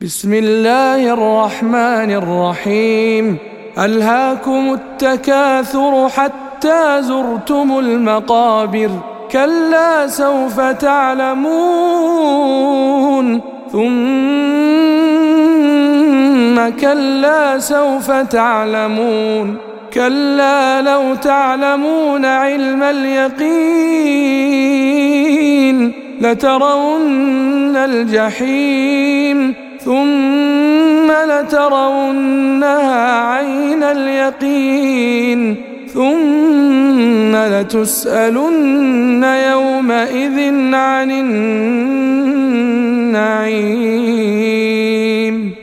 بسم الله الرحمن الرحيم. ألهاكم التكاثر حتى زرتم المقابر، كلا سوف تعلمون، ثم كلا سوف تعلمون، كلا لو تعلمون علم اليقين لترون الجحيم ثم لترونها عين اليقين ثم لتسألن يومئذ عن النعيم.